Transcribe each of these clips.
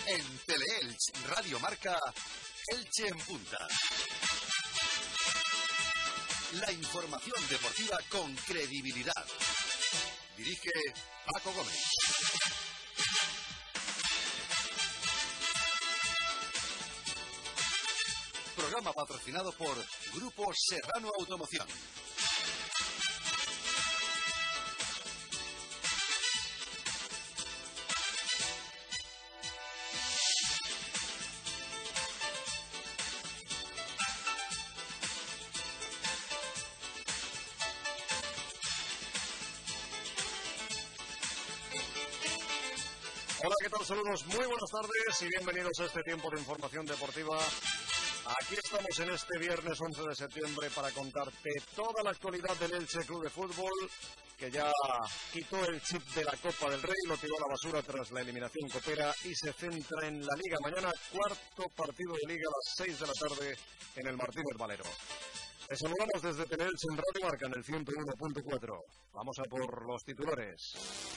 En Teleelch Radio Marca, Elche en Punta. La información deportiva con credibilidad. Dirige Paco Gómez. Programa patrocinado por Grupo Serrano Automoción. Hola, ¿qué tal? Saludos, muy buenas tardes y bienvenidos a este tiempo de información deportiva. Aquí estamos en este viernes 11 de septiembre para contarte toda la actualidad del Elche Club de Fútbol, que ya quitó el chip de la Copa del Rey, lo tiró a la basura tras la eliminación copera y se centra en la Liga. Mañana, cuarto partido de Liga a las 6 de la tarde en el Martínez Valero. Les saludamos desde Teleelch en Radio Marca en el 101.4. Vamos a por los titulares.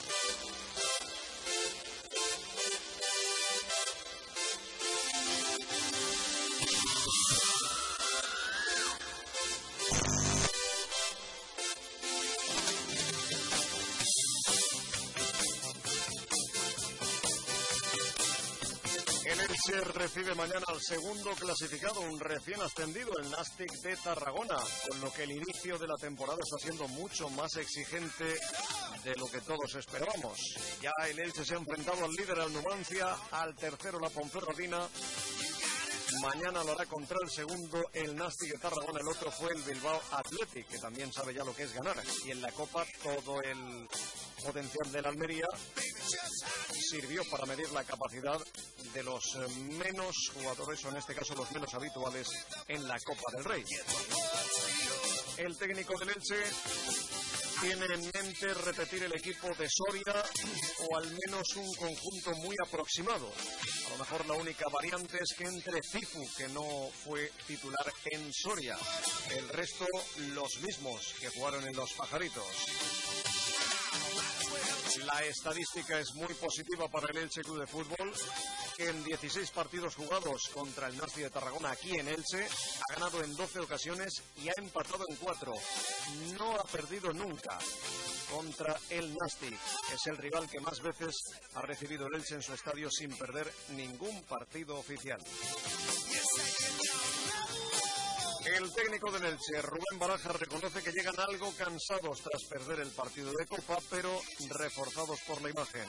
El Elche recibe mañana al segundo clasificado, un recién ascendido, el Nàstic de Tarragona, con lo que el inicio de la temporada está siendo mucho más exigente de lo que todos esperábamos. Ya el Elche se ha enfrentado al líder, al Numancia, al tercero, la Ponferradina. Mañana lo hará contra el segundo, el Nàstic de Tarragona. El otro fue el Bilbao Athletic, que también sabe ya lo que es ganar. Y en la Copa todo el potencial de la Almería sirvió para medir la capacidad de los menos jugadores, o en este caso los menos habituales, en la Copa del Rey. El técnico del Elche tiene en mente repetir el equipo de Soria, o al menos un conjunto muy aproximado. A lo mejor la única variante es que entre Cifu, que no fue titular en Soria. El resto, los mismos que jugaron en los Pajaritos. La estadística es muy positiva para el Elche Club de Fútbol, que en 16 partidos jugados contra el Nàstic de Tarragona aquí en Elche ha ganado en 12 ocasiones y ha empatado en 4. No ha perdido nunca contra el Nàstic. Es el rival que más veces ha recibido el Elche en su estadio sin perder ningún partido oficial. El técnico del Elche, Rubén Baraja, reconoce que llegan algo cansados tras perder el partido de Copa, pero reforzados por la imagen.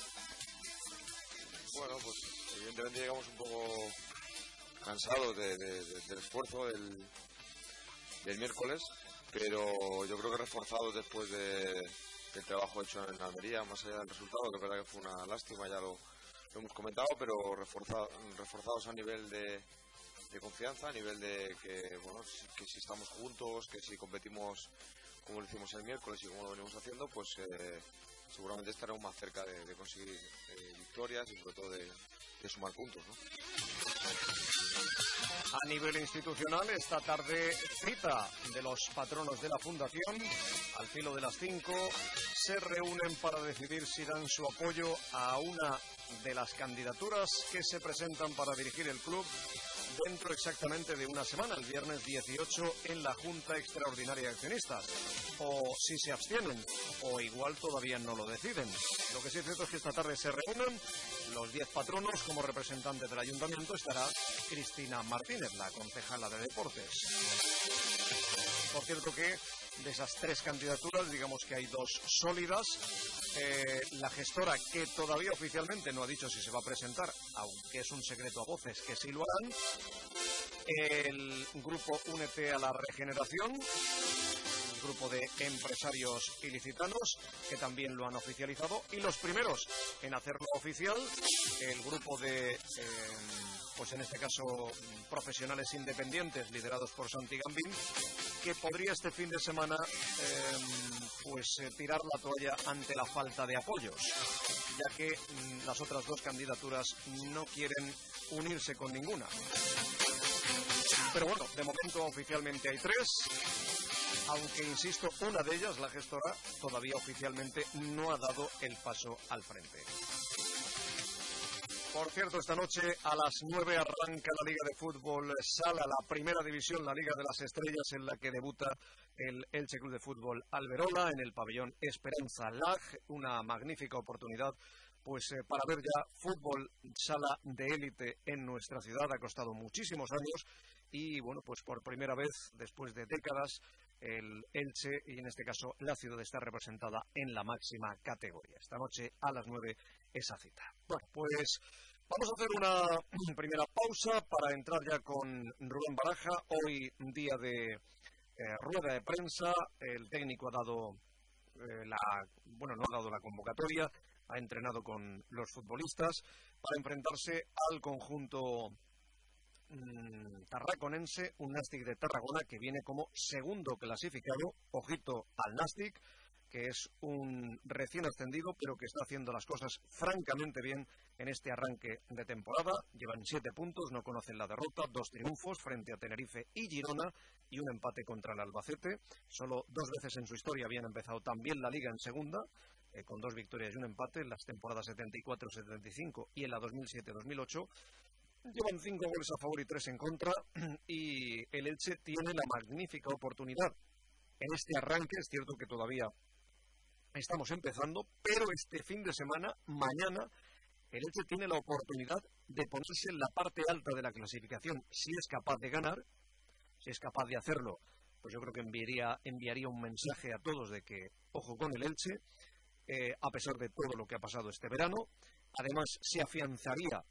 Bueno, pues evidentemente llegamos un poco cansados del esfuerzo del miércoles, pero yo creo que reforzados después del trabajo hecho en Almería, más allá del resultado, que es verdad que fue una lástima, ya lo hemos comentado, pero reforzados a nivel de confianza, a nivel de que, bueno, que si estamos juntos, que si competimos como lo hicimos el miércoles y como lo venimos haciendo, pues seguramente estaremos más cerca de conseguir victorias y sobre todo de sumar puntos, ¿no? A nivel institucional, esta tarde cita de los patronos de la Fundación. Al filo de las 5 se reúnen para decidir si dan su apoyo a una de las candidaturas que se presentan para dirigir el club dentro exactamente de una semana, el viernes 18, en la Junta Extraordinaria de Accionistas. O si se abstienen, o igual todavía no lo deciden. Lo que sí es cierto es que esta tarde se reúnen los 10 patronos. Como representante del Ayuntamiento estará Cristina Martínez, la concejala de Deportes. Por cierto que de esas 3 candidaturas, digamos que hay 2 sólidas. La gestora, que todavía oficialmente no ha dicho si se va a presentar, aunque es un secreto a voces que sí lo harán. El grupo Únete a la Regeneración, el grupo de empresarios ilicitanos, que también lo han oficializado. Y los primeros en hacerlo oficial, el grupo de, pues en este caso, profesionales independientes liderados por Santi Gambín, que podría este fin de semana tirar la toalla ante la falta de apoyos, ya que las otras 2 candidaturas no quieren unirse con ninguna. Pero bueno, de momento oficialmente hay 3, aunque insisto, una de ellas, la gestora, todavía oficialmente no ha dado el paso al frente. Por cierto, esta noche a las 9 arranca la Liga de Fútbol Sala, la primera división, la Liga de las Estrellas, en la que debuta el Elche Club de Fútbol Alberola en el pabellón Esperanza Lag. Una magnífica oportunidad pues para ver ya fútbol sala de élite en nuestra ciudad. Ha costado muchísimos años y bueno, pues por primera vez después de décadas el Elche, y en este caso la ciudad, está representada en la máxima categoría. Esta noche a las 9 esa cita. Bueno, pues vamos a hacer una primera pausa para entrar ya con Rubén Baraja. Hoy día de rueda de prensa. El técnico ha dado no ha dado la convocatoria, ha entrenado con los futbolistas para enfrentarse al conjunto tarraconense, un Nastic de Tarragona que viene como segundo clasificado. Ojito al Nastic, que es un recién ascendido, pero que está haciendo las cosas francamente bien en este arranque de temporada. Llevan 7 puntos, no conocen la derrota, 2 triunfos frente a Tenerife y Girona y un empate contra el Albacete. Solo 2 veces en su historia habían empezado también la Liga en segunda, con 2 victorias y un empate, en las temporadas 74-75 y en la 2007-2008. Llevan 5 goles a favor y 3 en contra, y el Elche tiene la magnífica oportunidad en este arranque. Es cierto que todavía estamos empezando, pero este fin de semana, mañana, el Elche tiene la oportunidad de ponerse en la parte alta de la clasificación. Si es capaz de ganar, si es capaz de hacerlo, pues yo creo que enviaría un mensaje a todos de que ojo con el Elche, a pesar de todo lo que ha pasado este verano. Además, se afianzaría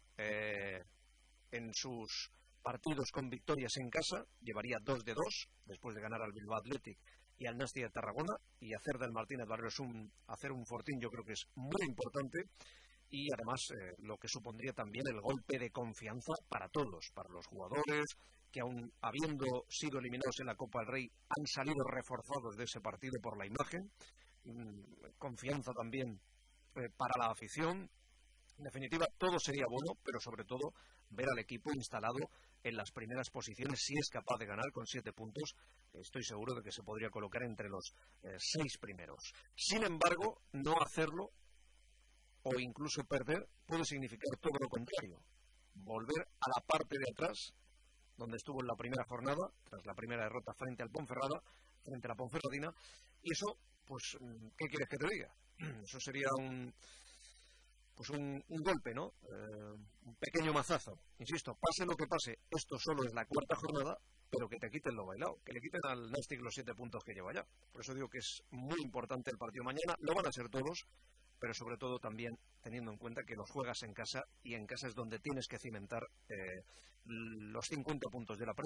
en sus partidos con victorias en casa, llevaría 2 de 2 después de ganar al Bilbao Athletic y al Nastic de Tarragona, y hacer del Martínez Barrios hacer un fortín yo creo que es muy importante, y además lo que supondría también el golpe de confianza para todos, para los jugadores que aún habiendo sido eliminados en la Copa del Rey han salido reforzados de ese partido por la imagen, confianza también para la afición. En definitiva, todo sería bueno, pero sobre todo ver al equipo instalado en las primeras posiciones. Si es capaz de ganar con 7 puntos, estoy seguro de que se podría colocar entre los 6 primeros. Sin embargo, no hacerlo o incluso perder puede significar todo lo contrario. Volver a la parte de atrás, donde estuvo en la primera jornada, tras la primera derrota frente a la Ponferradina, y eso, pues, ¿qué quieres que te diga? Eso sería un golpe, ¿no? Un pequeño mazazo. Insisto, pase lo que pase, esto solo es la 4ª jornada, pero que te quiten lo bailado, que le quiten al Nastic los 7 puntos que lleva ya. Por eso digo que es muy importante el partido mañana. Lo van a ser todos, pero sobre todo también teniendo en cuenta que los juegas en casa, y en casa es donde tienes que cimentar los 50 puntos de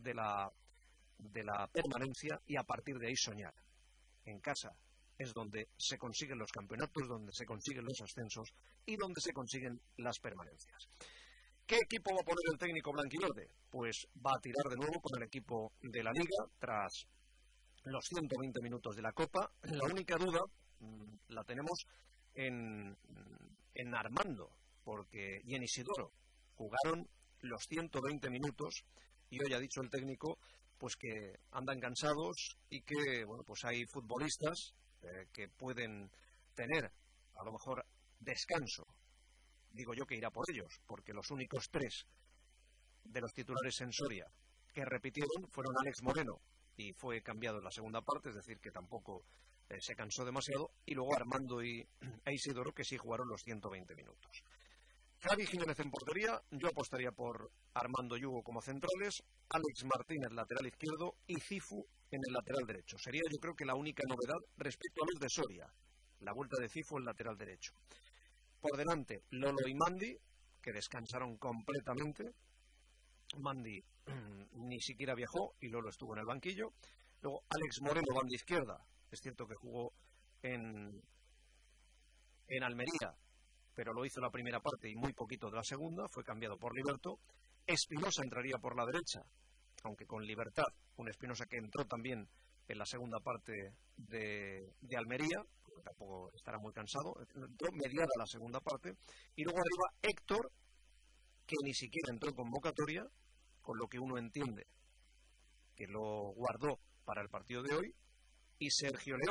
la permanencia, y a partir de ahí soñar. En casa es donde se consiguen los campeonatos, donde se consiguen los ascensos y donde se consiguen las permanencias. ¿Qué equipo va a poner el técnico blanquiverde? Pues va a tirar de nuevo con el equipo de la Liga tras los 120 minutos de la Copa. La única duda la tenemos en Armando, porque y en Isidoro jugaron los 120 minutos y hoy ha dicho el técnico pues que andan cansados y que bueno, pues hay futbolistas que pueden tener a lo mejor descanso. Digo yo que irá por ellos, porque los únicos 3 de los titulares en Soria que repitieron fueron Alex Moreno, y fue cambiado en la segunda parte, es decir, que tampoco se cansó demasiado, y luego Armando e Isidoro, que sí jugaron los 120 minutos. Javi Jiménez en portería, yo apostaría por Armando y Hugo como centrales, Alex Martínez lateral izquierdo y Cifu en el lateral derecho. Sería yo creo que la única novedad respecto a los de Soria, la vuelta de Cifu en lateral derecho. Por delante, Lolo y Mandi, que descansaron completamente. Mandi ni siquiera viajó y Lolo estuvo en el banquillo. Luego Alex Moreno, banda izquierda. Es cierto que jugó en Almería, pero lo hizo la primera parte y muy poquito de la segunda, fue cambiado por Liberto. Espinosa entraría por la derecha, aunque con libertad, un Espinosa que entró también en la segunda parte de Almería, porque tampoco estará muy cansado, entró mediada la segunda parte, y luego arriba Héctor, que ni siquiera entró en convocatoria, con lo que uno entiende que lo guardó para el partido de hoy, y Sergio León,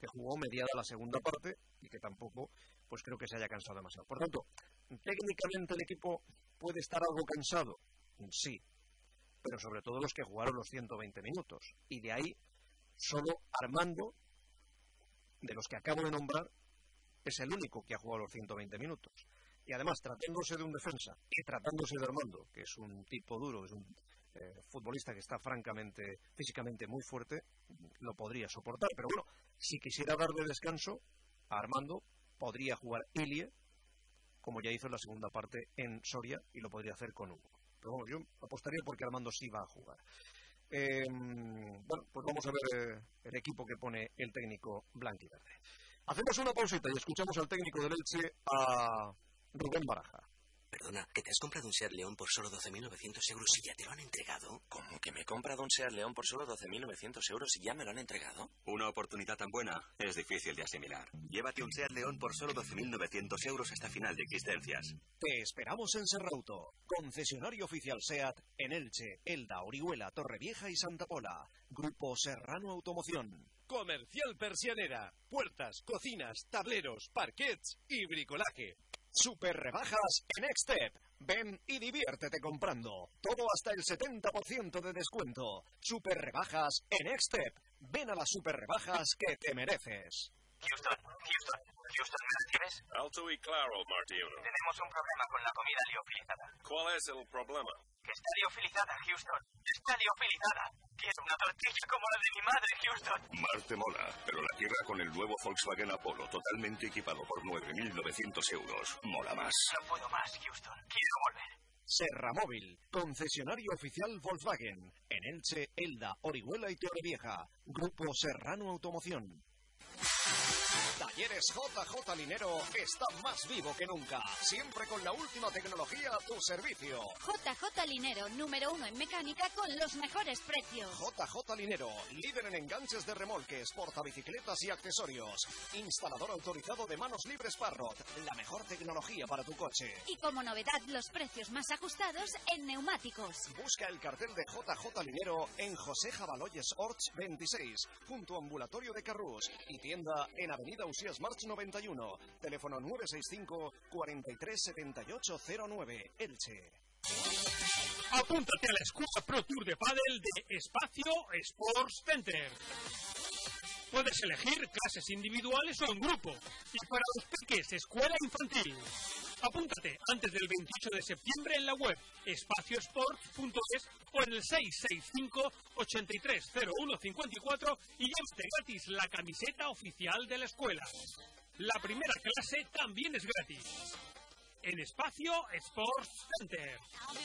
que jugó mediada la segunda parte y que tampoco, pues creo que se haya cansado demasiado. Por tanto, técnicamente el equipo puede estar algo cansado, sí, pero sobre todo los que jugaron los 120 minutos. Y de ahí, solo Armando, de los que acabo de nombrar, es el único que ha jugado los 120 minutos. Y además, tratándose de un defensa y tratándose de Armando, que es un tipo duro, es un futbolista que está francamente, físicamente muy fuerte, lo podría soportar. Pero bueno, si quisiera darle descanso a Armando, podría jugar Ilie, como ya hizo en la segunda parte en Soria, y lo podría hacer con Hugo. Pero bueno, yo apostaría porque Armando sí va a jugar. Bueno, pues vamos a ver el equipo que pone el técnico blanquiverde. Hacemos una pausita y escuchamos al técnico del Elche, a Rubén Baraja. Perdona, ¿que te has comprado un SEAT León por solo 12.900 euros y ya te lo han entregado? ¿Cómo que me he comprado un SEAT León por solo 12.900 euros y ya me lo han entregado? Una oportunidad tan buena es difícil de asimilar. Llévate un SEAT León por solo 12.900 euros hasta final de existencias. Te esperamos en Serrauto, concesionario oficial SEAT en Elche, Elda, Orihuela, Torrevieja y Santa Pola. Grupo Serrano Automoción. Comercial Persianera. Puertas, cocinas, tableros, parquets y bricolaje. Super rebajas en Extep. Ven y diviértete comprando. Todo hasta el 70% de descuento. Super rebajas en Extep. Ven a las super rebajas que te mereces. Houston, ¿me las tienes? Alto y claro, Martín. Tenemos un problema con la comida liofilizada. ¿Cuál es el problema? Que está liofilizada, Houston. Está liofilizada. Quiero una tortilla como la de mi madre, Houston. Marte mola, pero la tierra con el nuevo Volkswagen Apollo, totalmente equipado por 9.900 euros. Mola más. No puedo más, Houston. Quiero volver. Serramóvil, concesionario oficial Volkswagen. En Elche, Elda, Orihuela y Torrevieja. Grupo Serrano Automoción. Talleres JJ Linero está más vivo que nunca. Siempre con la última tecnología a tu servicio. JJ Linero, número 1 en mecánica con los mejores precios. JJ Linero, líder en enganches de remolques, portabicicletas y accesorios. Instalador autorizado de manos libres Parrot. La mejor tecnología para tu coche. Y como novedad, los precios más ajustados en neumáticos. Busca el cartel de JJ Linero en José Jabaloyes Orts 26, junto a Ambulatorio de Carrús, y tienda en Avenida Usías March 91, teléfono 965 43 7809, Elche. Apúntate a la Escuela Pro Tour de Pádel de Espacio Sports Center. Puedes elegir clases individuales o en grupo. Y para los peques, escuela infantil. Apúntate antes del 28 de septiembre en la web espaciosport.es o en el 665 830154 y llévate gratis la camiseta oficial de la escuela. La primera clase también es gratis. En Espacio Sports Center.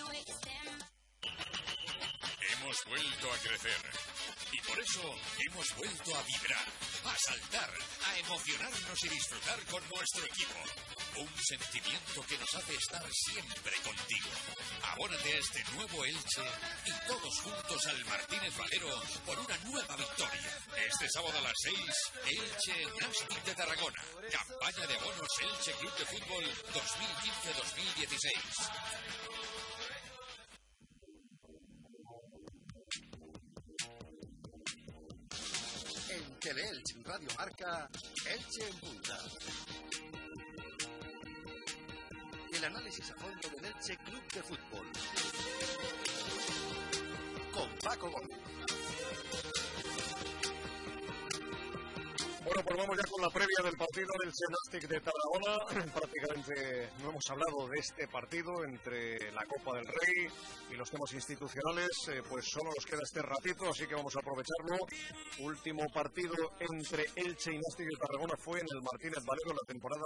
Hemos vuelto a crecer y por eso hemos vuelto a vibrar, a saltar, a emocionarnos y disfrutar con nuestro equipo. Un sentimiento que nos hace estar siempre contigo. Abónate a este nuevo Elche y todos juntos al Martínez Valero por una nueva victoria. Este sábado a las 6, Elche Nastic de Tarragona. Campaña de abonos Elche Club de Fútbol 2015-2016. En Teleelch Radio Marca, Elche en punta. El análisis a fondo del Elche Club de Fútbol. Con Paco Gómez. Bueno, pues vamos ya con la previa del partido del Nastic de Tarragona. Prácticamente no hemos hablado de este partido entre la Copa del Rey y los temas institucionales, pues solo nos queda este ratito, así que vamos a aprovecharlo. Último partido entre Elche y Nastic de Tarragona fue en el Martínez Valero en la temporada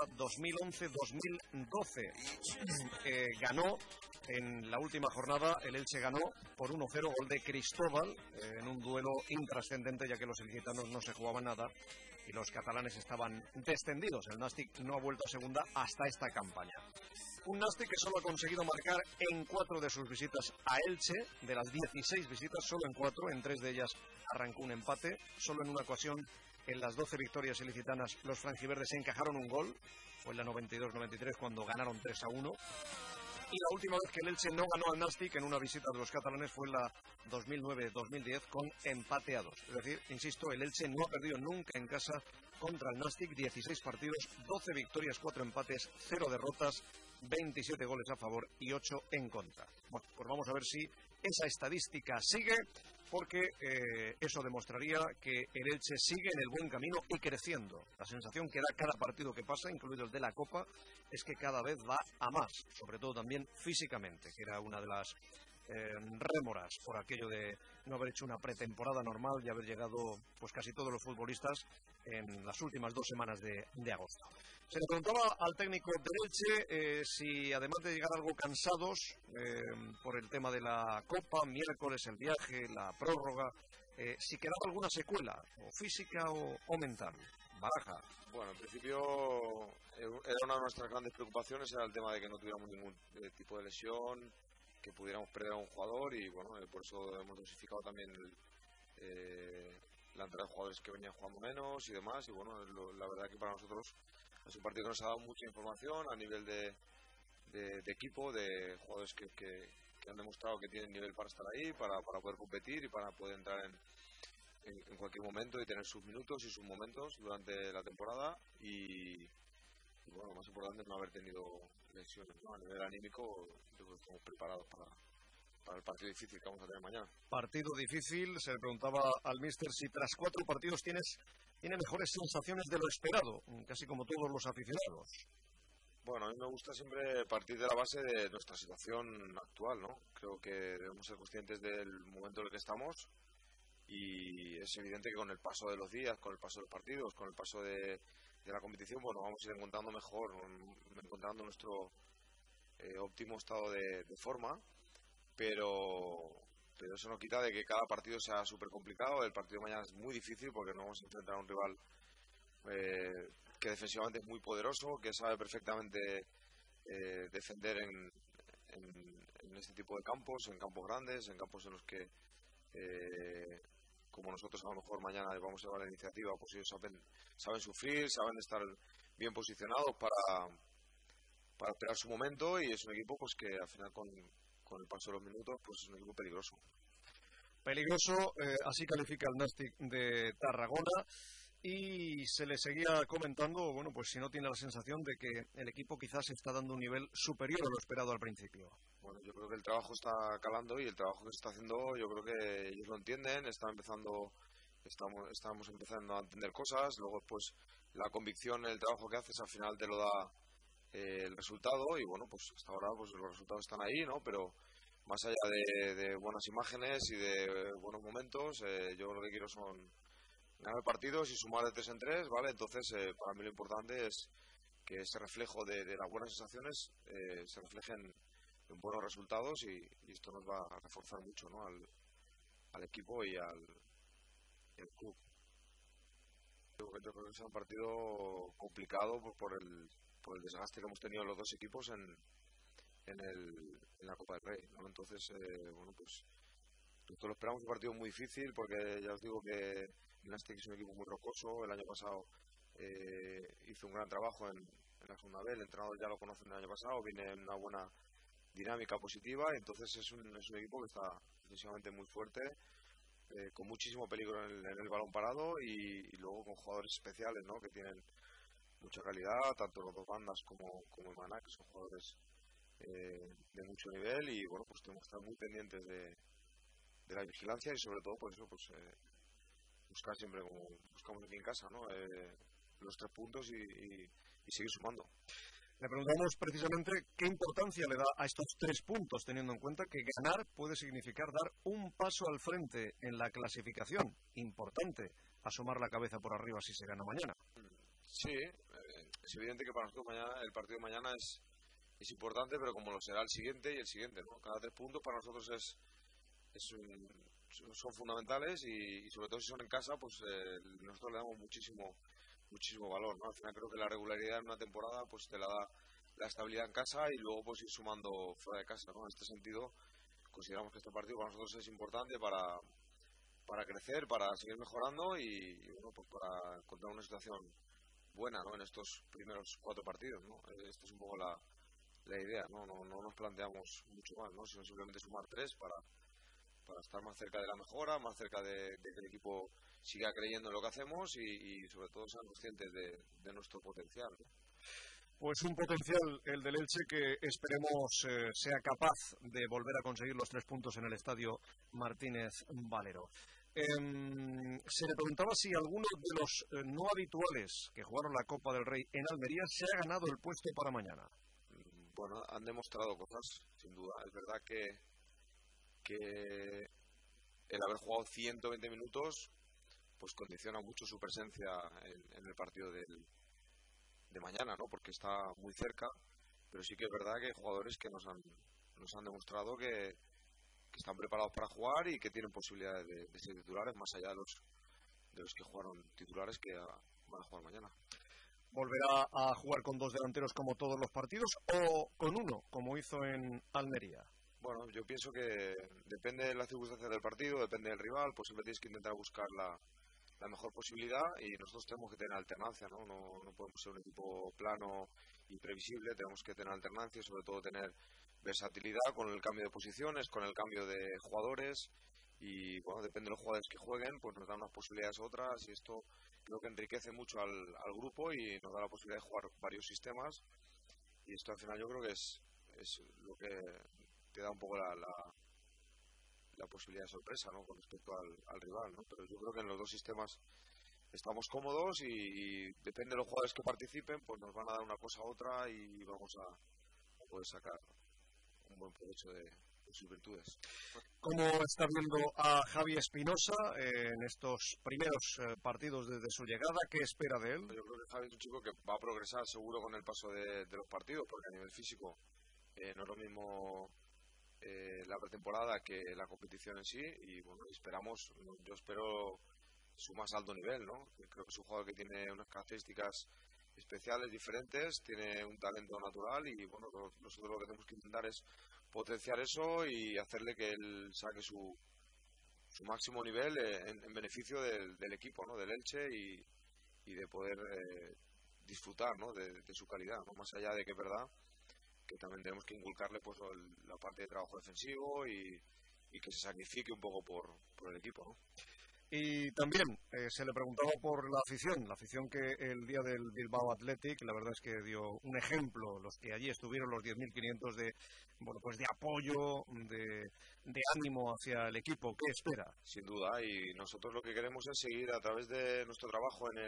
2011-2012. Ganó en la última jornada, el Elche ganó por 1-0, gol de Cristóbal, en un duelo intrascendente, ya que los ilicitanos no se jugaban nada y los catalanes estaban descendidos. El Nastic no ha vuelto a segunda hasta esta campaña. Un Nastic que solo ha conseguido marcar en 4 de sus visitas a Elche. De las 16 visitas, solo en 4, en 3 de ellas arrancó un empate. Solo en una ocasión, en las 12 victorias ilicitanas, los franjiverdes encajaron un gol. Fue en la 92-93 cuando ganaron 3-1. Y la última vez que el Elche no ganó al Nàstic en una visita de los catalanes fue en la 2009-2010 con empate a 2. Es decir, insisto, el Elche no ha perdido nunca en casa contra el Nàstic, 16 partidos, 12 victorias, 4 empates, 0 derrotas, 27 goles a favor y 8 en contra. Bueno, pues vamos a ver si esa estadística sigue, porque eso demostraría que el Elche sigue en el buen camino y creciendo. La sensación que da cada partido que pasa, incluido el de la Copa, es que cada vez va a más, sobre todo también físicamente, que era una de las rémoras por aquello de no haber hecho una pretemporada normal y haber llegado pues casi todos los futbolistas en las últimas 2 semanas de agosto. Se le preguntaba al técnico del Elche si además de llegar algo cansados por el tema de la Copa, miércoles el viaje, la prórroga, si quedaba alguna secuela, o física o mental. Baraja. Bueno, en principio era una de nuestras grandes preocupaciones, era el tema de que no tuviéramos ningún tipo de lesión, que pudiéramos perder a un jugador, y bueno, por eso hemos dosificado también la entrada de jugadores que venían jugando menos y demás, y bueno, la verdad que para nosotros es un partido que nos ha dado mucha información a nivel de equipo, de jugadores que han demostrado que tienen nivel para estar ahí, para poder competir y para poder entrar en cualquier momento y tener sus minutos y sus momentos durante la temporada, y bueno, lo más importante es no haber tenido lesiones, ¿no? A nivel anímico, yo creo que estamos preparados para el partido difícil que vamos a tener mañana. Partido difícil, se le preguntaba al míster si tras 4 partidos tiene mejores sensaciones de lo esperado, casi como todos los aficionados. Bueno, a mí me gusta siempre partir de la base de nuestra situación actual, ¿no? Creo que debemos ser conscientes del momento en el que estamos, y es evidente que con el paso de los días, con el paso de los partidos, con el paso de la competición, bueno, vamos a ir encontrando encontrando nuestro óptimo estado de forma, pero eso no quita de que cada partido sea súper complicado. El partido de mañana es muy difícil porque no vamos a enfrentar a un rival que defensivamente es muy poderoso, que sabe perfectamente defender en este tipo de campos, en campos grandes, en campos en los que como nosotros a lo mejor mañana vamos a llevar la iniciativa, pues ellos saben sufrir, saben estar bien posicionados para esperar su momento, y es un equipo pues que al final con el paso de los minutos pues es un equipo peligroso. Peligroso, así califica el Nàstic de Tarragona. Y se le seguía comentando, bueno, pues si no tiene la sensación de que el equipo quizás está dando un nivel superior a lo esperado al principio. Bueno, yo creo que el trabajo está calando, y el trabajo que se está haciendo, yo creo que ellos lo entienden, estamos empezando a entender cosas, luego pues la convicción, el trabajo que haces al final te lo da el resultado, y bueno, pues hasta ahora pues los resultados están ahí, ¿no? Pero más allá de buenas imágenes y de buenos momentos, yo lo que quiero son ganar partidos y sumar de 3 en 3, ¿vale? Entonces, para mí lo importante es que ese reflejo de las buenas sensaciones se reflejen en buenos resultados, y esto nos va a reforzar mucho, ¿no? al equipo y al club. Yo creo que es un partido complicado por el desgaste que hemos tenido los dos equipos en la Copa del Rey, ¿no? Entonces, bueno, pues nosotros lo esperamos un partido muy difícil, porque ya os digo que el Nàstic es un equipo muy rocoso. El año pasado hizo un gran trabajo en la segunda B, el entrenador ya lo conoce el año pasado, viene en una buena dinámica positiva, y entonces es un equipo que está defensivamente muy fuerte, con muchísimo peligro en el balón parado, y luego con jugadores especiales, ¿no? Que tienen mucha calidad, tanto los dos bandas como el Maná, que son jugadores de mucho nivel, y bueno, pues tenemos que estar muy pendientes de la vigilancia, y sobre todo por eso pues buscar siempre, como buscamos aquí en casa, ¿no? Los 3 puntos y seguir sumando. Le preguntamos precisamente qué importancia le da a estos 3 puntos, teniendo en cuenta que ganar puede significar dar un paso al frente en la clasificación. Importante asomar la cabeza por arriba si se gana mañana. Sí, es evidente que para nosotros el partido de mañana es importante, pero como lo será el siguiente y el siguiente, ¿no? Cada 3 puntos para nosotros son fundamentales, y sobre todo si son en casa, pues nosotros le damos muchísimo valor, ¿no? Al final creo que la regularidad en una temporada pues te la da la estabilidad en casa, y luego pues ir sumando fuera de casa, ¿no? En este sentido consideramos que este partido para nosotros es importante para crecer, para seguir mejorando, y bueno, pues para encontrar una situación buena, ¿no? En estos primeros 4 partidos, ¿no? Esta es un poco la la idea, no nos planteamos mucho más, ¿no? Sino simplemente sumar 3 para estar más cerca de la mejora, más cerca de que el equipo siga creyendo en lo que hacemos y sobre todo sean conscientes de nuestro potencial, ¿no? Pues un potencial, el del Elche, que esperemos sea capaz de volver a conseguir los 3 puntos en el estadio Martínez Valero. Se le preguntaba si alguno de los no habituales que jugaron la Copa del Rey en Almería se ha ganado el puesto para mañana. Bueno, han demostrado cosas, sin duda. Es verdad que el haber jugado 120 minutos pues condiciona mucho su presencia en el partido de mañana, ¿no? Porque está muy cerca, pero sí que es verdad que hay jugadores que nos han demostrado que están preparados para jugar y que tienen posibilidades de ser titulares, más allá de los que jugaron titulares que van a jugar mañana. ¿Volverá a jugar con 2 delanteros como todos los partidos o con 1, como hizo en Almería? Bueno, yo pienso que depende de las circunstancias del partido, depende del rival, pues siempre tienes que intentar buscar la mejor posibilidad y nosotros tenemos que tener alternancia, ¿no? No podemos ser un equipo plano y previsible, tenemos que tener alternancia y sobre todo tener versatilidad con el cambio de posiciones, con el cambio de jugadores y bueno, depende de los jugadores que jueguen, pues nos dan unas posibilidades otras y esto creo que enriquece mucho al grupo y nos da la posibilidad de jugar varios sistemas y esto al final yo creo que es lo que te da un poco la posibilidad de sorpresa, ¿no? Con respecto al rival, ¿no? Pero yo creo que en los 2 sistemas estamos cómodos y depende de los jugadores que participen, pues nos van a dar una cosa u otra y vamos a poder sacar un buen provecho de sus virtudes. ¿Cómo está viendo a Javi Espinosa en estos primeros partidos desde su llegada? ¿Qué espera de él? Yo creo que Javi es un chico que va a progresar seguro con el paso de los partidos, porque a nivel físico no es lo mismo la pretemporada que la competición en sí y bueno, yo espero su más alto nivel, ¿no? Creo que es un jugador que tiene unas características especiales, diferentes, tiene un talento natural y bueno, nosotros lo que tenemos que intentar es potenciar eso y hacerle que él saque su máximo nivel en beneficio del equipo, ¿no? Del Elche y de poder disfrutar, ¿no? de su calidad, ¿no? Más allá de que es verdad que también tenemos que inculcarle pues la parte de trabajo defensivo y que se sacrifique un poco por el equipo, ¿no? Y también se le preguntaba por la afición que el día del Bilbao Athletic, la verdad es que dio un ejemplo, los que allí estuvieron, los 10.500 de apoyo, de ánimo hacia el equipo. ¿Qué espera? Sin duda, y nosotros lo que queremos es seguir a través de nuestro trabajo en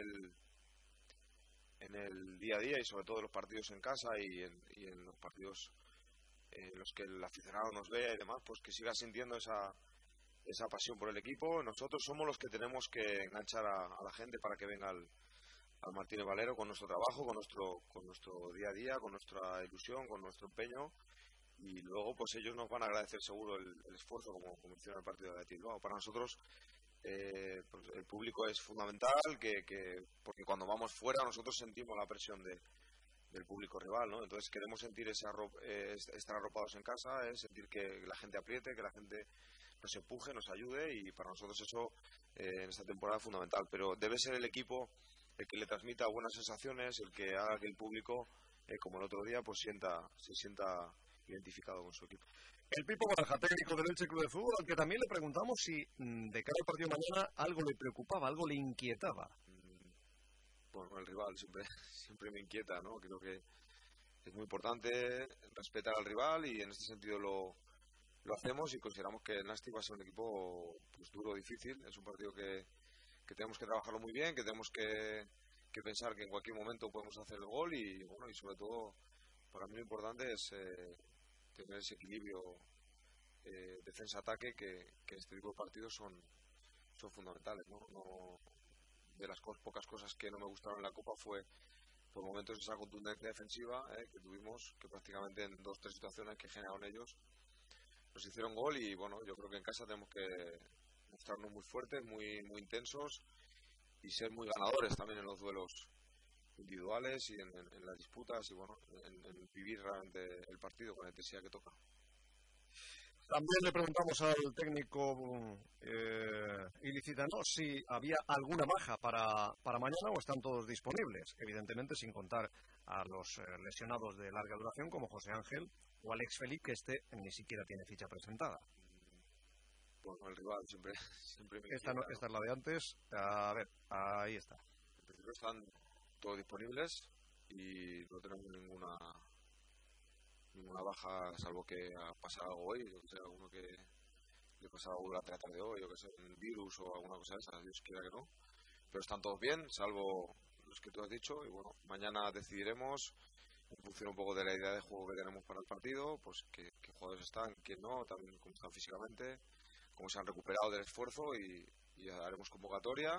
el día a día y sobre todo en los partidos en casa y en los partidos en los que el aficionado nos vea y demás, pues que siga sintiendo esa pasión por el equipo. Nosotros somos los que tenemos que enganchar a la gente para que venga al Martínez Valero con nuestro trabajo, con nuestro día a día, con nuestra ilusión, con nuestro empeño y luego pues ellos nos van a agradecer seguro el esfuerzo como hicieron el partido de Bilbao. Para nosotros pues el público es fundamental porque cuando vamos fuera nosotros sentimos la presión del público rival, ¿no? Entonces queremos sentir estar arropados en casa, sentir que la gente apriete, que la gente nos empuje, nos ayude y para nosotros eso en esta temporada es fundamental, pero debe ser el equipo el que le transmita buenas sensaciones, el que haga que el público como el otro día pues se sienta identificado con su equipo. El Pipo Baraja, técnico del Elche Club de Fútbol, al que también le preguntamos si de cara al partido de mañana algo le preocupaba, algo le inquietaba. Bueno, el rival siempre me inquieta, ¿no? Creo que es muy importante respetar al rival y en este sentido lo hacemos y consideramos que el Nastic va a ser un equipo pues, duro, difícil. Es un partido que tenemos que trabajarlo muy bien, que tenemos que pensar que en cualquier momento podemos hacer el gol y bueno, y sobre todo para mí lo importante es tener ese equilibrio defensa-ataque que en este tipo de partidos son fundamentales, ¿no? De las pocas cosas que no me gustaron en la Copa fue por momentos esa contundencia defensiva que tuvimos, que prácticamente en 2-3 situaciones que generaron ellos nos hicieron gol y bueno, yo creo que en casa tenemos que mostrarnos muy fuertes, muy intensos y ser muy ganadores también en los duelos individuales y en las disputas y bueno, en vivir realmente el partido con la intensidad que toca. También le preguntamos al técnico ilicitano si había alguna baja para mañana o están todos disponibles, evidentemente sin contar a los lesionados de larga duración como José Ángel o Alex Felipe, que ni siquiera tiene ficha presentada. Bueno, el rival siempre me esta es la de antes. A ver, ahí está. En principio están todos disponibles y no tenemos ninguna baja, salvo que ha pasado algo hoy, o sea, alguno que le ha pasado algo durante la tarde de hoy, o que sea un virus o alguna cosa de esa, Dios quiera que no. Pero están todos bien, salvo los que tú has dicho, y bueno, mañana decidiremos, en función un poco de la idea de juego que tenemos para el partido, pues qué jugadores están, quién no, también cómo están físicamente, cómo se han recuperado del esfuerzo, y haremos convocatoria,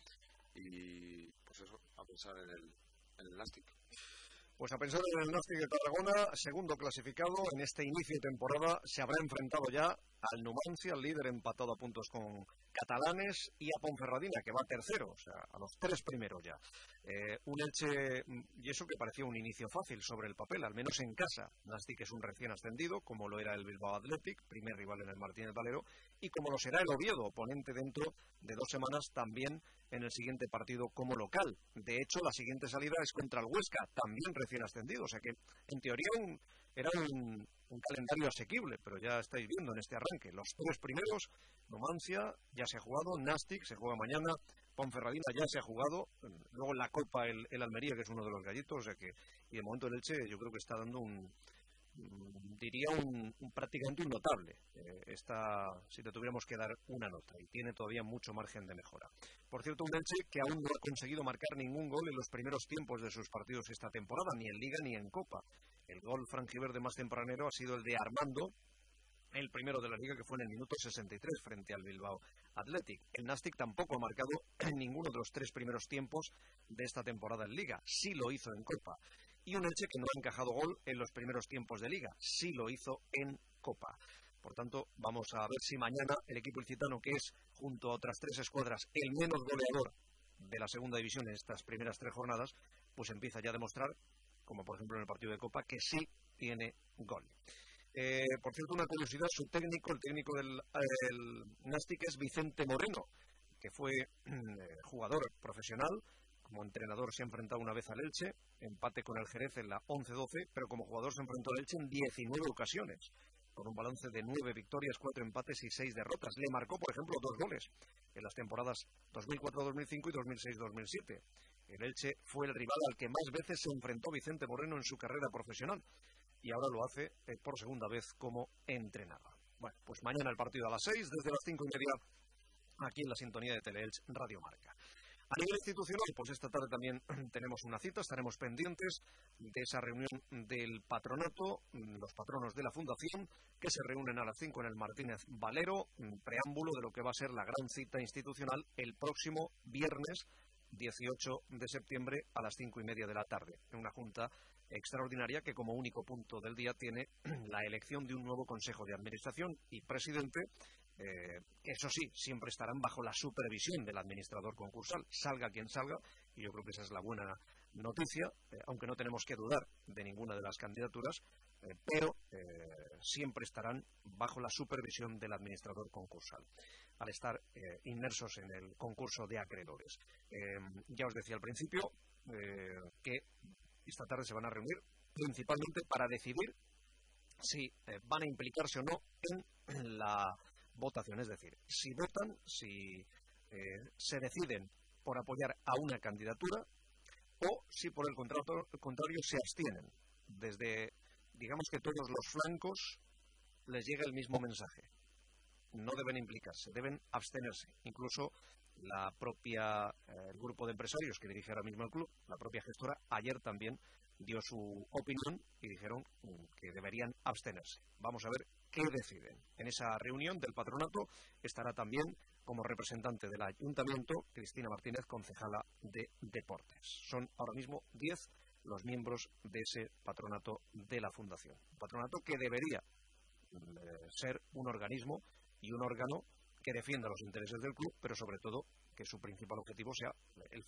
y pues eso, a pensar en el Nastic. Pues a pensar en el Nastic de Tarragona, segundo clasificado en este inicio de temporada, se habrá enfrentado ya al Numancia, el líder, empatado a puntos con catalanes, y a Ponferradina, que va tercero, o sea, a los tres primeros ya. Un Elche, y eso que parecía un inicio fácil sobre el papel, al menos en casa. Nastic es un recién ascendido, como lo era el Bilbao Athletic, primer rival en el Martínez Valero, y como lo será el Oviedo, oponente dentro de 2 semanas también en el siguiente partido como local. De hecho, la siguiente salida es contra el Huesca, también recién ascendido, o sea que en teoría era un calendario asequible, pero ya estáis viendo en este arranque, los tres primeros, Numancia ya se ha jugado, Nastic se juega mañana, Ponferradina ya se ha jugado, luego en la Copa el Almería, que es uno de los gallitos, o sea que, y de momento el Elche yo creo que está dando prácticamente un notable. Si le tuviéramos que dar una nota, y tiene todavía mucho margen de mejora. Por cierto, un Elche que aún no ha conseguido marcar ningún gol en los primeros tiempos de sus partidos esta temporada, ni en Liga ni en Copa. El gol franjiverde más tempranero ha sido el de Armando, el primero de la Liga, que fue en el minuto 63 frente al Bilbao Athletic. El Nastic tampoco ha marcado en ninguno de los 3 primeros tiempos de esta temporada en Liga, sí lo hizo en Copa. Y un Elche que no ha encajado gol en los primeros tiempos de Liga, sí lo hizo en Copa. Por tanto, vamos a ver si mañana el equipo ilicitano, que es, junto a otras 3 escuadras, el menos goleador de la segunda división en estas primeras 3 jornadas, pues empieza ya a demostrar, como por ejemplo en el partido de Copa, que sí tiene gol. Por cierto, una curiosidad, el técnico del Nastic es Vicente Moreno, que fue jugador profesional. Como entrenador se ha enfrentado una vez al Elche, empate con el Jerez en la 11-12, pero como jugador se enfrentó al Elche en 19 ocasiones, con un balance de 9 victorias, 4 empates y 6 derrotas. Le marcó, por ejemplo, 2 goles en las temporadas 2004-2005 y 2006-2007. El Elche fue el rival al que más veces se enfrentó Vicente Moreno en su carrera profesional, y ahora lo hace por segunda vez como entrenador. Bueno, pues mañana el partido a las 6, desde las 5:30, aquí en la sintonía de Teleelch Radio Marca. A nivel institucional, pues esta tarde también tenemos una cita, estaremos pendientes de esa reunión del patronato, los patronos de la Fundación, que se reúnen a las 5 en el Martínez Valero, preámbulo de lo que va a ser la gran cita institucional el próximo viernes 18 de septiembre a las 5:30 de la tarde, en una junta extraordinaria que como único punto del día tiene la elección de un nuevo Consejo de Administración y presidente. Eso sí, siempre estarán bajo la supervisión del administrador concursal, salga quien salga, y yo creo que esa es la buena noticia, aunque no tenemos que dudar de ninguna de las candidaturas, pero siempre estarán bajo la supervisión del administrador concursal, al estar inmersos en el concurso de acreedores. Ya os decía al principio que esta tarde se van a reunir principalmente para decidir si van a implicarse o no en la votación, es decir, si votan, si se deciden por apoyar a una candidatura o si por el contrario se abstienen. Desde, digamos que todos los flancos les llega el mismo mensaje. No deben implicarse, deben abstenerse. Incluso el grupo de empresarios que dirige ahora mismo el club, la propia gestora, ayer también dio su opinión y dijeron que deberían abstenerse. Vamos a ver qué deciden. En esa reunión del patronato estará también como representante del ayuntamiento Cristina Martínez, concejala de Deportes. Son ahora mismo 10 los miembros de ese patronato de la Fundación. Un patronato que debería ser un organismo y un órgano que defienda los intereses del club, pero sobre todo que su principal objetivo sea el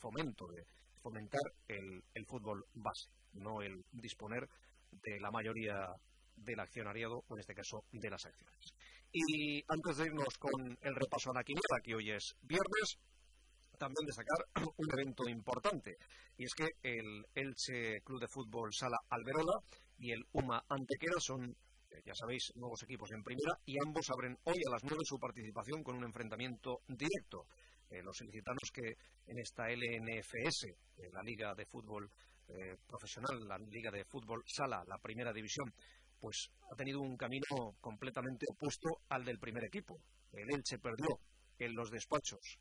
fomentar el fútbol base, no el disponer de la mayoría del accionariado, o en este caso de las acciones. Y antes de irnos con el repaso a la quiniela, que hoy es viernes, también destacar un evento importante, y es que el Elche Club de Fútbol Sala Alberola y el UMA Antequera son, ya sabéis, nuevos equipos en primera, y ambos abren hoy a las 9 su participación con un enfrentamiento directo. Los ilicitanos que en esta LNFS, la Liga de Fútbol Profesional, la Liga de Fútbol Sala, la primera división, pues ha tenido un camino completamente opuesto al del primer equipo. El Elche perdió en los despachos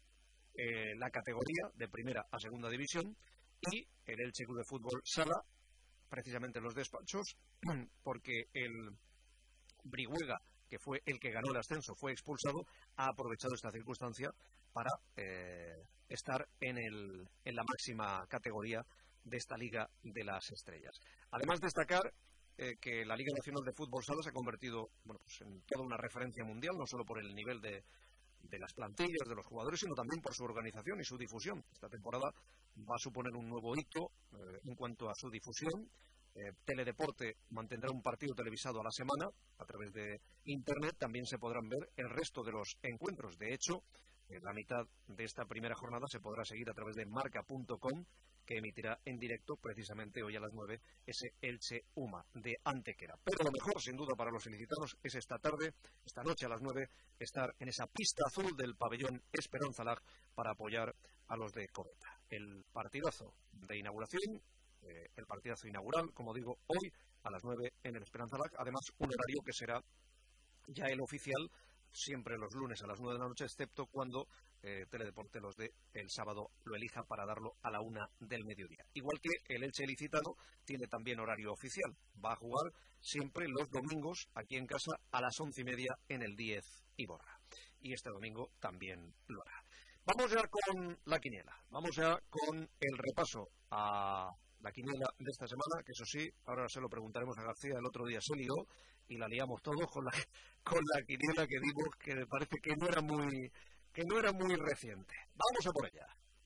la categoría de primera a segunda división, y el Elche Club de Fútbol Sala, precisamente en los despachos, porque el Brihuega, que fue el que ganó el ascenso, fue expulsado, ha aprovechado esta circunstancia para estar en la máxima categoría de esta Liga de las Estrellas. Además, destacar que la Liga Nacional de Fútbol Sala se ha convertido, bueno, pues en toda una referencia mundial, no solo por el nivel de las plantillas, de los jugadores, sino también por su organización y su difusión. Esta temporada va a suponer un nuevo hito en cuanto a su difusión. Teledeporte mantendrá un partido televisado a la semana a través de Internet. También se podrán ver el resto de los encuentros. De hecho, la mitad de esta primera jornada se podrá seguir a través de marca.com, que emitirá en directo precisamente hoy a las 9 ese Elche UMA de Antequera. Pero lo mejor, sin duda, para los ilicitanos es esta tarde, esta noche a las 9, estar en esa pista azul del pabellón Esperanza Lag para apoyar a los de Coveta. El partidazo de inauguración, el partidazo inaugural, como digo, hoy a las 9 en el Esperanza Lag. Además, un horario que será ya el oficial, siempre los lunes a las 9 de la noche, excepto cuando Teledeporte los de el sábado lo elija para darlo a la 1 del mediodía. Igual que el Elche ilicitano tiene también horario oficial. Va a jugar siempre los domingos aquí en casa a las 11:30 en el 10 Iborra. Y este domingo también lo hará. Vamos ya con la quiniela. Vamos ya con el repaso a la quiniela de esta semana, que eso sí, ahora se lo preguntaremos a García. El otro día se lió y la liamos todos con la quiniela que dimos, que me parece que no era muy reciente. Vamos a por ella.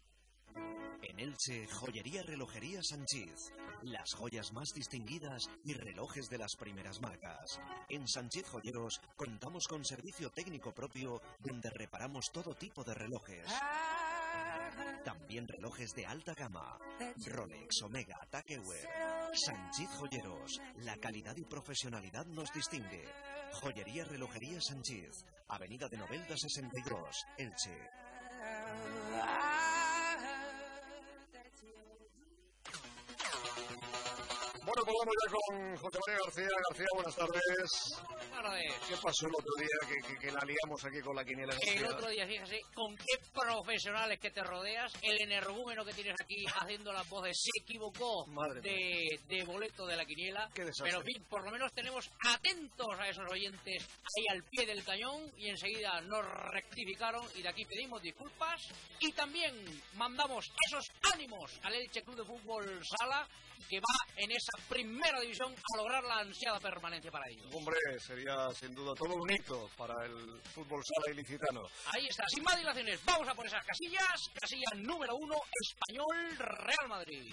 En Elche, Joyería Relojería Sanchiz. Las joyas más distinguidas y relojes de las primeras marcas. En Sanchiz Joyeros contamos con servicio técnico propio, donde reparamos todo tipo de relojes. También relojes de alta gama. Rolex, Omega, Tag Heuer. Sanchiz Joyeros. La calidad y profesionalidad nos distingue. Joyería Relojería Sanchiz. Avenida de Novelda 62, Elche. Bueno, pues vamos ya con José María García. García, buenas tardes. ¿Qué pasó el otro día que la liamos aquí con la quiniela? El otro día, fíjese, con qué profesionales que te rodeas. El energúmeno que tienes aquí haciendo las voces se equivocó de boleto de la quiniela. Qué desastre. Pero en fin, por lo menos tenemos atentos a esos oyentes ahí al pie del cañón, y enseguida nos rectificaron, y de aquí pedimos disculpas. Y también mandamos esos ánimos al Elche Club de Fútbol Sala, que va en esa primera división a lograr la ansiada permanencia para ellos. Hombre, sería sin duda todo un hito para el fútbol sala ilicitano. Ahí está, sin más dilaciones, vamos a por esas casillas. Casilla número 1, Español Real Madrid.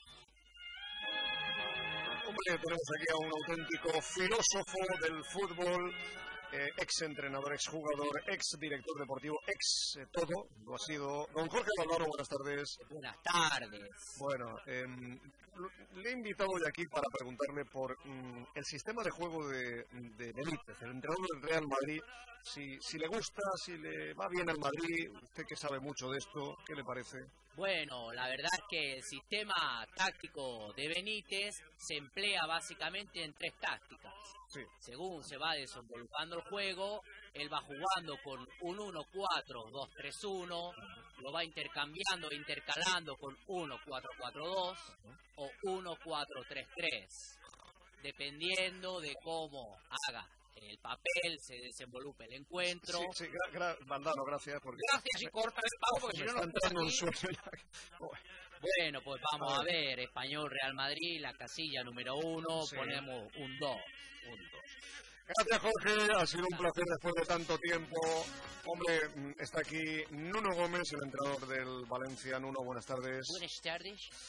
Hombre, tenemos aquí a un auténtico filósofo del fútbol, ex entrenador, ex jugador, ex director deportivo, ex todo, lo ha sido don Jorge Valdano. Buenas tardes. Buenas tardes. Bueno, le he invitado hoy aquí para preguntarle por el sistema de juego de Benítez, el entrenador del Real Madrid, si le gusta, si le va bien al Madrid. Usted que sabe mucho de esto, ¿qué le parece? Bueno, la verdad es que el sistema táctico de Benítez se emplea básicamente en 3 tácticas. Sí. Según se va desenvolupando el juego, él va jugando con un 1-4-2-3-1, lo va intercambiando, intercalando con 1-4-4-2 o 1-4-3-3, dependiendo de cómo haga el papel, se desenvolupe el encuentro. Sí, Valdano, gracias. Gracias, y corta el pago, porque si no nos entrando un sueño. Bueno, pues vamos a ver, Español Real Madrid, la casilla número 1, ponemos un 2. Gracias, Jorge, ha sido un placer después de tanto tiempo. Hombre, está aquí Nuno Gómez, el entrenador del Valencia. Nuno, buenas tardes. Buenas tardes.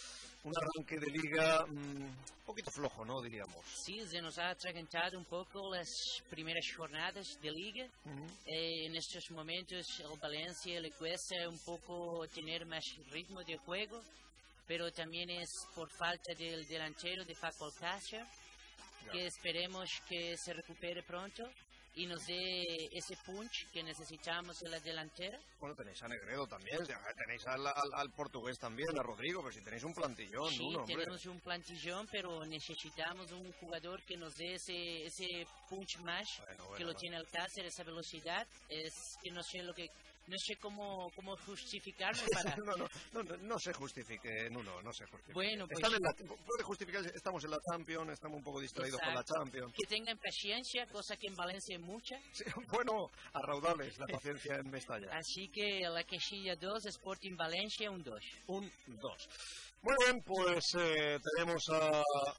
un arranque de liga un poquito flojo, ¿no? Diríamos. Sí, se nos ha atragantado un poco las primeras jornadas de liga. En estos momentos al Valencia le cuesta un poco tener más ritmo de juego, pero también es por falta del delantero de Paco Alcácer, que esperemos que se recupere pronto y nos dé ese punch que necesitamos en la delantera. Bueno, tenéis a Negredo también, tenéis al portugués también, a Rodrigo, pero si tenéis un plantillón. Sí, hombre. tenemos un plantillón, pero necesitamos un jugador que nos dé ese punch más, que lo tiene Alcácer, esa velocidad, es que no sé cómo justificarlo para... no se justifique, no se justifique. Bueno, pues... puede justificar, estamos en la Champions, estamos un poco distraídos con la Champions. Que tengan paciencia, cosa que en Valencia hay mucha. Sí, bueno, a raudales la paciencia en Mestalla. Así que la casilla 2, Sporting Valencia, un 2. Un 2. Muy bien, pues tenemos a...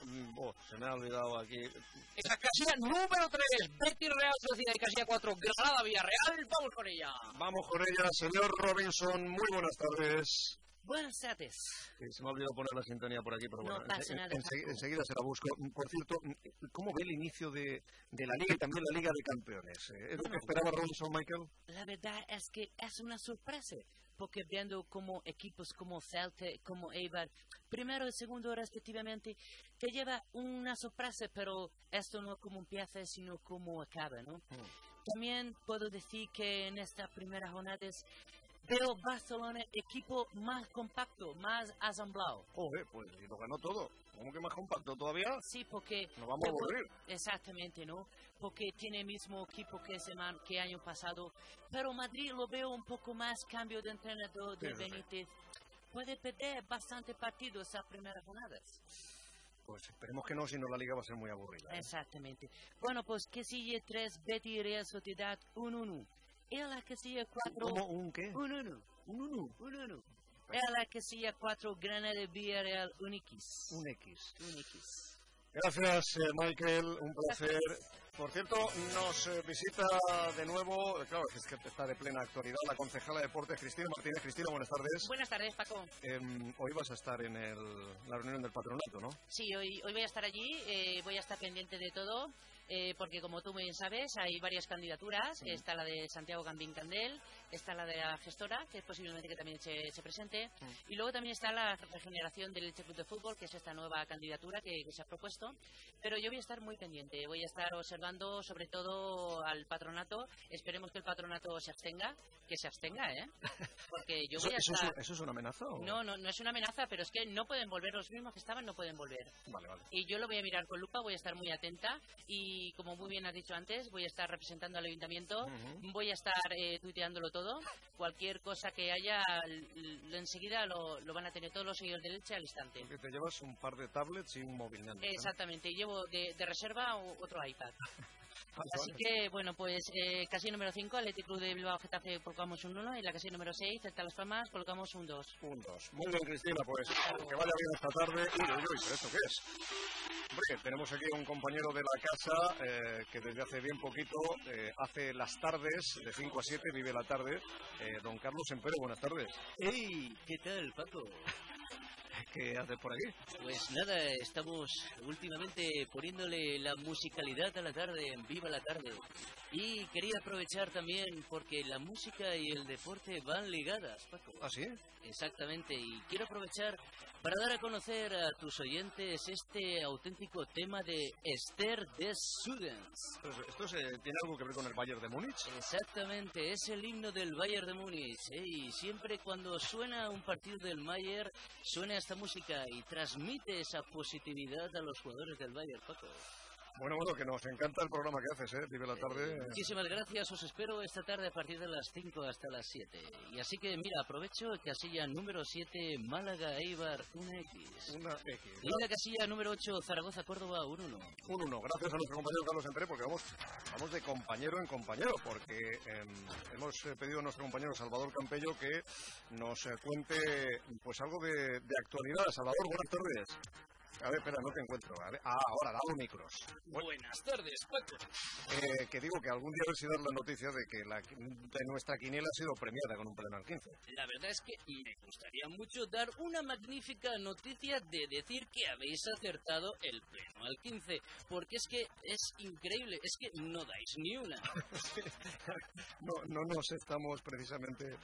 se me ha olvidado aquí. Esa casilla número 3, Betis Real Sociedad, y casilla 4, Granada Villarreal. Vamos con ella. Vamos con ella, señor Robinson. Muy buenas tardes. Buenas tardes. Se me ha olvidado poner la sintonía por aquí, pero bueno, no pasa nada. Enseguida se la busco. Por cierto, ¿cómo ve el inicio de la Liga y también la Liga de Campeones? ¿Es lo que esperaba Robinson, Michael? La verdad es que es una sorpresa, porque viendo como equipos como Celta, como Eibar, primero y segundo respectivamente, te lleva una sorpresa, pero esto no como empieza, sino como acaba, ¿no? También puedo decir que en esta primera jornada veo Barcelona equipo más compacto, más asamblado. Joder, pues lo ganó todo. ¿Cómo que más compacto todavía? Sí, porque... Nos vamos a aburrir. Exactamente, ¿no? Porque tiene el mismo equipo que año pasado. Pero Madrid lo veo un poco más cambio de entrenador de Benítez. Puede perder bastante partido esas primeras jornadas. Pues esperemos que no, si no la Liga va a ser muy aburrida. Exactamente. Bueno, pues casilla 3, Betis Real Sociedad 1-1. En la casilla 4... ¿Cómo? ¿Un qué? 1-1. 1-1. En la casilla 4, Granada Villarreal 1x. 1x. Gracias, Michael. Un placer. Por cierto, nos visita de nuevo, claro, es que está de plena actualidad, la concejala de Deportes, Cristina Martínez. Cristina, buenas tardes. Buenas tardes, Paco. Hoy vas a estar en la reunión del patronato, ¿no? Sí, hoy voy a estar allí, voy a estar pendiente de todo. Porque como tú bien sabes, hay varias candidaturas. Está la de Santiago Gambín Candel, está la de la gestora, que es posiblemente que también se presente, y luego también está la regeneración del Elche Club de Fútbol, que es esta nueva candidatura que se ha propuesto. Pero yo voy a estar muy pendiente, voy a estar observando sobre todo al patronato. Esperemos que el patronato se abstenga, porque yo voy a estar... ¿Eso es una amenaza? ¿O? No es una amenaza, pero es que no pueden volver, los mismos que estaban no pueden volver. Vale. Y yo lo voy a mirar con lupa, voy a estar muy atenta, y como muy bien has dicho antes, voy a estar representando al ayuntamiento, voy a estar tuiteándolo todo, cualquier cosa que haya, enseguida lo van a tener todos los seguidores del Elche al instante. Porque te llevas un par de tablets y un móvil, ¿no? Exactamente, y llevo de reserva otro iPad. Así que, bueno, pues casilla número 5, Athletic Club de Bilbao Getafe, colocamos un 1, y la casilla número 6, Celta Las Palmas, colocamos un 2. Un 2. Muy bien, Cristina, pues que vaya bien esta tarde. Uy, ¿pero esto qué es? Hombre, tenemos aquí a un compañero de la casa que desde hace bien poquito hace las tardes, de 5 a 7, vive la tarde. Don Carlos Empero, buenas tardes. ¡Hey! ¿Qué tal, Paco? ¿Qué haces por aquí? Pues nada, estamos últimamente poniéndole la musicalidad a la tarde, en Viva la Tarde. Y quería aprovechar también porque la música y el deporte van ligadas, Paco. ¿Ah, sí? Exactamente, y quiero aprovechar para dar a conocer a tus oyentes este auténtico tema de Esther des Students. ¿Esto tiene algo que ver con el Bayern de Múnich? Exactamente, es el himno del Bayern de Múnich. Y siempre cuando suena un partido del Bayern, suena esta música y transmite esa positividad a los jugadores del Bayern, Paco. Bueno, que nos encanta el programa que haces, Vive la Tarde. Muchísimas gracias, os espero esta tarde a partir de las 5 hasta las 7. Y así que, mira, aprovecho casilla número 7, Málaga, Eibar, 1X. Y la casilla número 8, Zaragoza, Córdoba, 1-1. 1-1, gracias a nuestro compañero Carlos Empere, porque vamos de compañero en compañero, porque hemos pedido a nuestro compañero Salvador Campello que nos cuente pues algo de actualidad. Salvador, buenas tardes. A ver, espera, no te encuentro. A ver. Ahora, dame micros. Buenas tardes, Paco. Que digo que algún día a ver si dar la noticia de que de nuestra quiniela ha sido premiada con un pleno al 15. La verdad es que me gustaría mucho dar una magnífica noticia de decir que habéis acertado el pleno al 15, porque es que es increíble, es que no dais ni una. No nos estamos precisamente...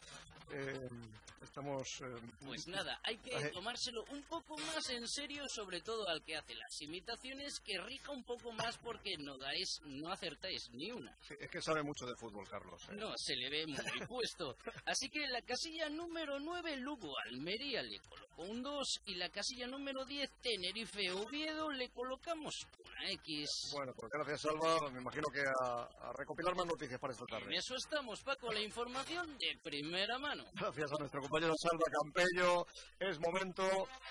Pues nada, hay que tomárselo un poco más en serio, sobre todo al que hace las imitaciones, que rija un poco más porque no acertáis ni una. Sí, es que sabe mucho de fútbol, Carlos. No, se le ve muy puesto. Así que la casilla número 9, Lugo Almería, le colocó un 2, y la casilla número 10, Tenerife Oviedo, le colocamos una X. Bueno, pues gracias, Alba. Me imagino que a recopilar más noticias para esta tarde. En eso estamos, Paco, la información de primera mano. Gracias a nuestro compañero Salva Campello. Es momento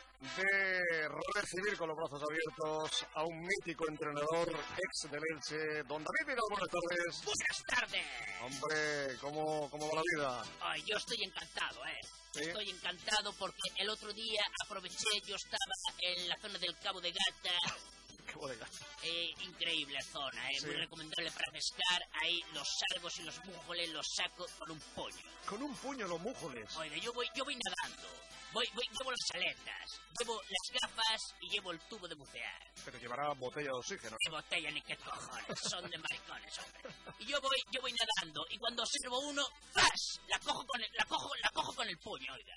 de recibir con los brazos abiertos a un mítico entrenador ex del Elche, don David Vidal. Buenas tardes. Buenas tardes. Hombre, ¿cómo va la vida? Ay, yo estoy encantado, ¿Sí? Estoy encantado porque el otro día aproveché, yo estaba en la zona del Cabo de Gata. Cabo de Gata. Increíble zona, Sí. Muy recomendable para pescar. Ahí los sargos y los mújoles los saco con un puño. ¿Con un puño los mújoles? Oiga, yo voy nadando. Llevo las aletas, llevo las gafas y llevo el tubo de bucear. Pero llevará botella de oxígeno. ¿Qué botella ni qué cojones? Son de maricones, hombre. Y yo voy nadando, y cuando observo uno, ¡zas! La cojo con el puño, oiga.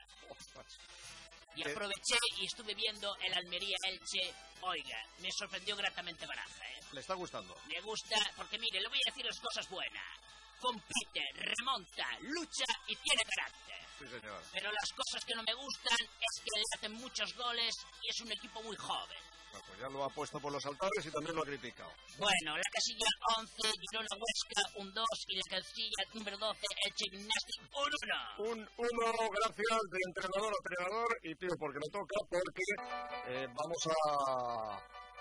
Y aproveché y estuve viendo el Almería Elche. Oiga, me sorprendió gratamente Baraja, ¿Le está gustando? Me gusta, porque mire, le voy a decir las cosas buenas. Compite, remonta, lucha y tiene carácter. Sí, señor. Pero las cosas que no me gustan es que le hacen muchos goles y es un equipo muy joven. Bueno, pues ya lo ha puesto por los altares y también lo ha criticado. Bueno, la casilla 11, Girona Huesca, un 2, y la casilla número 12, Elche Gimnástic, un 1. Un 1, gracias, de entrenador a entrenador. Y tío, porque me toca, porque vamos a...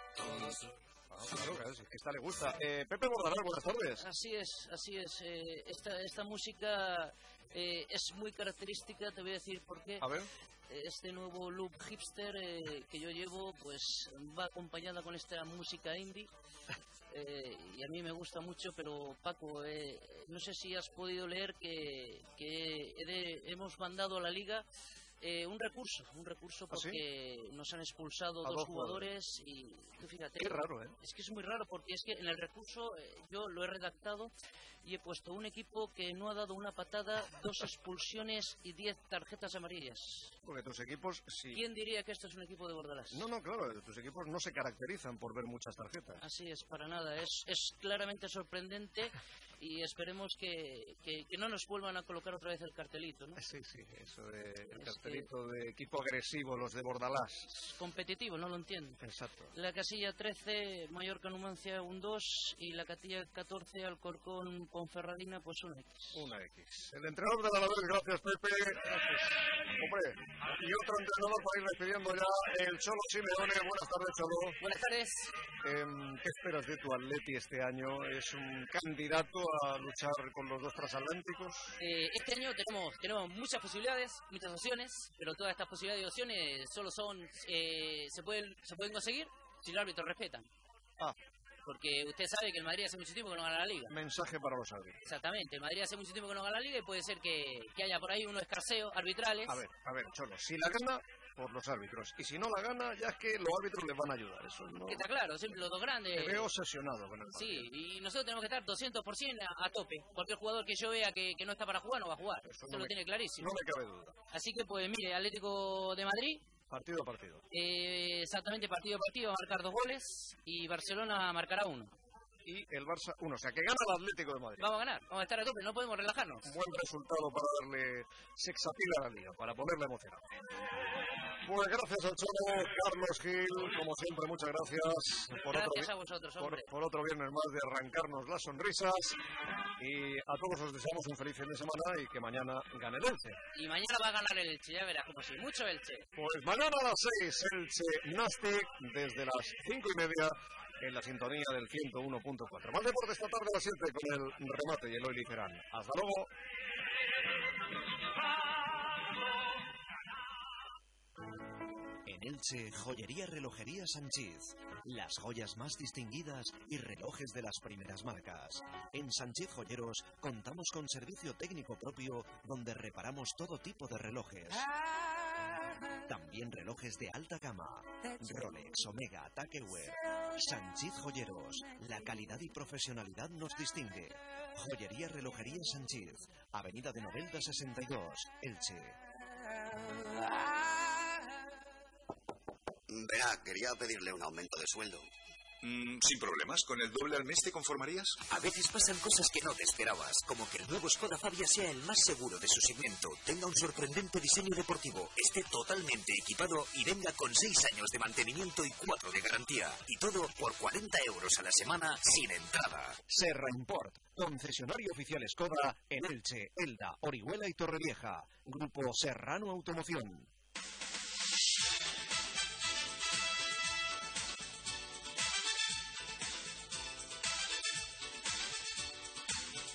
Claro, es que esta le gusta. Pepe Bordalar, buenas tardes. Así es. Esta música es muy característica, te voy a decir por qué. A ver. Este nuevo look hipster que yo llevo, pues va acompañada con esta música indie. Y a mí me gusta mucho, pero Paco, no sé si has podido leer que hemos mandado a la Liga un recurso porque nos han expulsado dos jugadores y fíjate, qué raro, es que es muy raro porque es que en el recurso yo lo he redactado y he puesto un equipo que no ha dado una patada, 2 expulsiones y 10 tarjetas amarillas. Porque tus equipos sí. ¿Quién diría que esto es un equipo de Bordalás? No, claro, tus equipos no se caracterizan por ver muchas tarjetas. Así es, para nada, es claramente sorprendente. Y esperemos que no nos vuelvan a colocar otra vez el cartelito, ¿no? Sí, eso de el cartelito de equipo agresivo, los de Bordalás. Es competitivo, no lo entiendo. Exacto. La casilla 13, Mallorca Numancia, un 2, y la casilla 14, Alcorcón Ponferradina, pues una X. Una X. El entrenador del Alavés, gracias Pepe. Gracias. Hombre, y otro entrenador para ir despidiendo ya, el Cholo Simeone. Buenas tardes, Cholo. Buenas tardes. ¿Qué esperas de tu Atleti este año? ¿Es un candidato a luchar con los dos transatlánticos? Este año tenemos muchas posibilidades, muchas opciones, pero todas estas posibilidades y opciones solo se pueden conseguir si los árbitros respetan. Porque usted sabe que el Madrid hace mucho tiempo que no gana la Liga. Mensaje para los árbitros. Exactamente, el Madrid hace mucho tiempo que no gana la Liga y puede ser que haya por ahí unos escarceos arbitrales. A ver, Cholo, si la gana, por los árbitros. Y si no la gana, ya es que los árbitros les van a ayudar. Eso no... Que está claro, siempre los dos grandes. Te veo obsesionado con el partido. Sí, y nosotros tenemos que estar 200% a tope. Cualquier jugador que yo vea que no está para jugar, no va a jugar. Eso lo tiene clarísimo. No me cabe duda. Así que, pues, mire, Atlético de Madrid. Partido a partido. Exactamente, partido a partido va a marcar 2 goles y Barcelona marcará 1. Y el Barça 1, o sea que gana el Atlético de Madrid. Vamos a ganar, vamos a estar a tope, no podemos relajarnos. Buen resultado para darle sexapil a la Liga, para ponerla emocionada. Pues gracias al Cholo, Carlos Gil, como siempre, muchas gracias. Gracias a vosotros, hombre. Por otro viernes más de arrancarnos las sonrisas. Y a todos os deseamos un feliz fin de semana y que mañana gane el Elche. Y mañana va a ganar el Elche, ya verás, como si mucho Elche. Pues mañana a las 6, Elche Gimnástic, desde las 5:30. En la sintonía del 101.4. Más deporte esta tarde a las 7 con el remate y Eloy Licerán. Hasta luego. En Elche, Joyería Relojería Sanchiz. Las joyas más distinguidas y relojes de las primeras marcas. En Sanchiz Joyeros contamos con servicio técnico propio donde reparamos todo tipo de relojes. También relojes de alta gama. Rolex, Omega, Tag Heuer. Sanchiz Joyeros. La calidad y profesionalidad nos distingue. Joyería Relojería Sanchiz. Avenida de Novelda 62, Elche. Verá, quería pedirle un aumento de sueldo. Sin problemas, ¿con el doble al mes te conformarías? A veces pasan cosas que no te esperabas, como que el nuevo Skoda Fabia sea el más seguro de su segmento, tenga un sorprendente diseño deportivo, esté totalmente equipado y venga con 6 años de mantenimiento y 4 de garantía. Y todo por 40 euros a la semana sin entrada. Serra Import, concesionario oficial Skoda en Elche, Elda, Orihuela y Torrevieja. Grupo Serrano Automoción.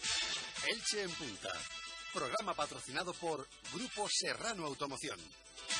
Elche en Punta. Programa patrocinado por Grupo Serrano Automoción.